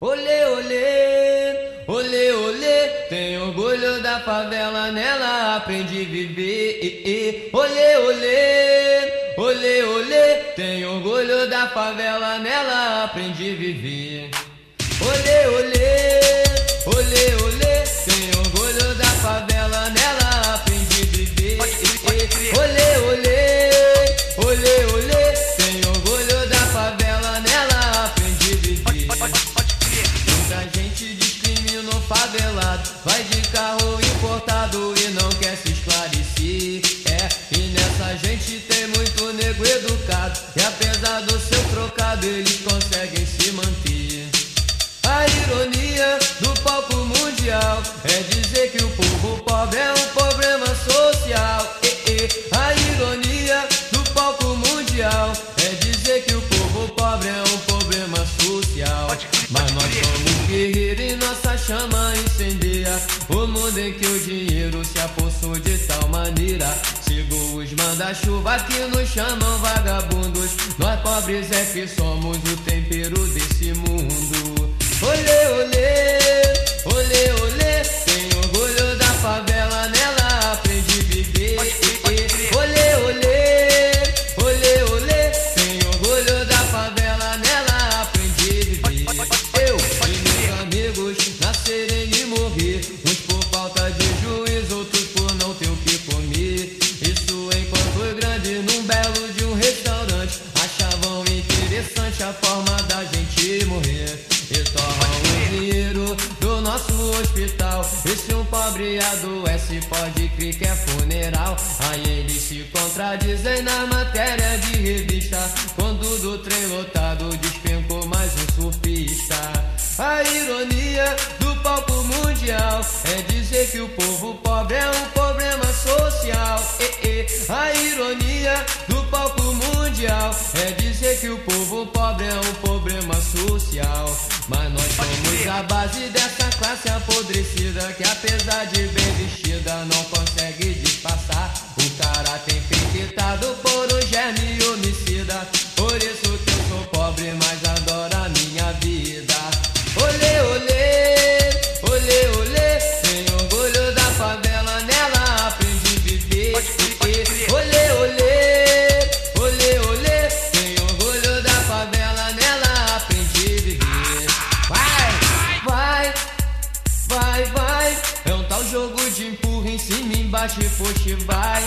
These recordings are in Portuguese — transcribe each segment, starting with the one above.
Olê, olê, olê, olê, tem orgulho da favela, nela aprendi a viver. Olê, olê, olê, olê, tem orgulho da favela, nela aprendi a viver. Olê, olê, olê, olê, tem orgulho da favela, nela aprendi a viver. Olê, olê, olê, olê, tem orgulho da favela, nela aprendi a viver. Muita gente discrimina o favelado, vai de carro importado e não quer se esclarecer. E nessa gente tem muito nego educado, e apesar do seu trocado eles conseguem se manter. A ironia do palco mundial é dizer que o povo pobre é um problema social. A ironia do palco mundial é dizer que o povo pobre é um problema social. Mas nós somos guerreiros e nossa chama incendeia o mundo em que o dinheiro se apossou de tal maneira. Sigo os manda-chuva que nos chamam vagabundos, nós pobres é que somos o tempero desse mundo. Olê, olê, olê, olê, tem orgulho da favela, nela aprendi a viver. Olê, olê, olê, olê, tem orgulho da favela, nela aprendi a viver. Eu e meus amigos nascerem e morrer, uns por falta de juízo, outros por não ter o que comer. Isso enquanto os grandes num belo de um restaurante achavam interessante a forma da gente morrer. E torram o dinheiro do nosso hospital, e se um pobre adoece pode crer que é funeral. Aí eles se contradizem na matéria de revista, quando do trem lotado despencou mais um surfista. A ironia do palco mundial é dizer que o povo pobre é um problema social. A ironia do palco mundial é dizer que o povo pobre é um problema social. Mas nós somos a base dessa classe apodrecida, que apesar de bem vestida não consegue disfarçar o caráter infectado por um germe homicida. Por isso que eu sou pobre, mas adoro a minha vida. Olê, olê, olê, olê, tem orgulho da favela, nela aprendi a viver. Olê, olê, olê, olê, tem orgulho da favela, nela aprendi a viver. Vai, vai, vai, é um tal jogo de empurra em cima, embaixo e puxa, vai.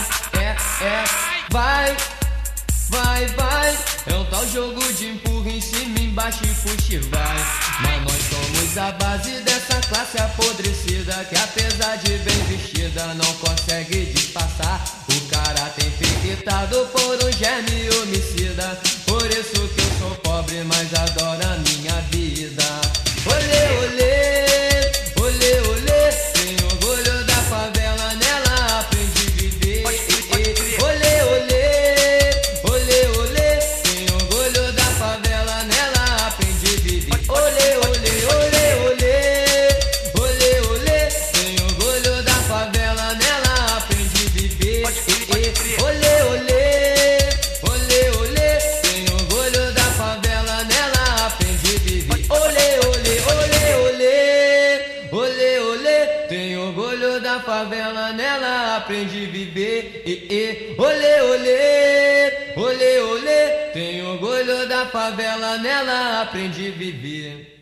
Vai, vai, vai, é um tal jogo de empurra em cima, embaixo e puxa, vai. Mas nós somos a base dessa classe apodrecida, que apesar de bem vestida não consegue disfarçar o caráter infectado por um germe homicida. Por isso que eu sou pobre, mas adoro a minha vida. Olê, olê, olê, olê, tem orgulho da favela, nela aprendi a viver. Olê, olê, olê, olê, tem orgulho da favela, nela aprendi a viver. Olê, olê, olê, olê, olê, olê, tem orgulho da favela, nela aprendi a viver. Olê, olê, olê, olê, tem orgulho da favela, nela aprendi a viver. Olê, olê, olê, olê, olê, olê, tem orgulho da favela, nela aprendi a viver. Olê, olê, olê, olê, tem orgulho da favela, nela aprendi a viver.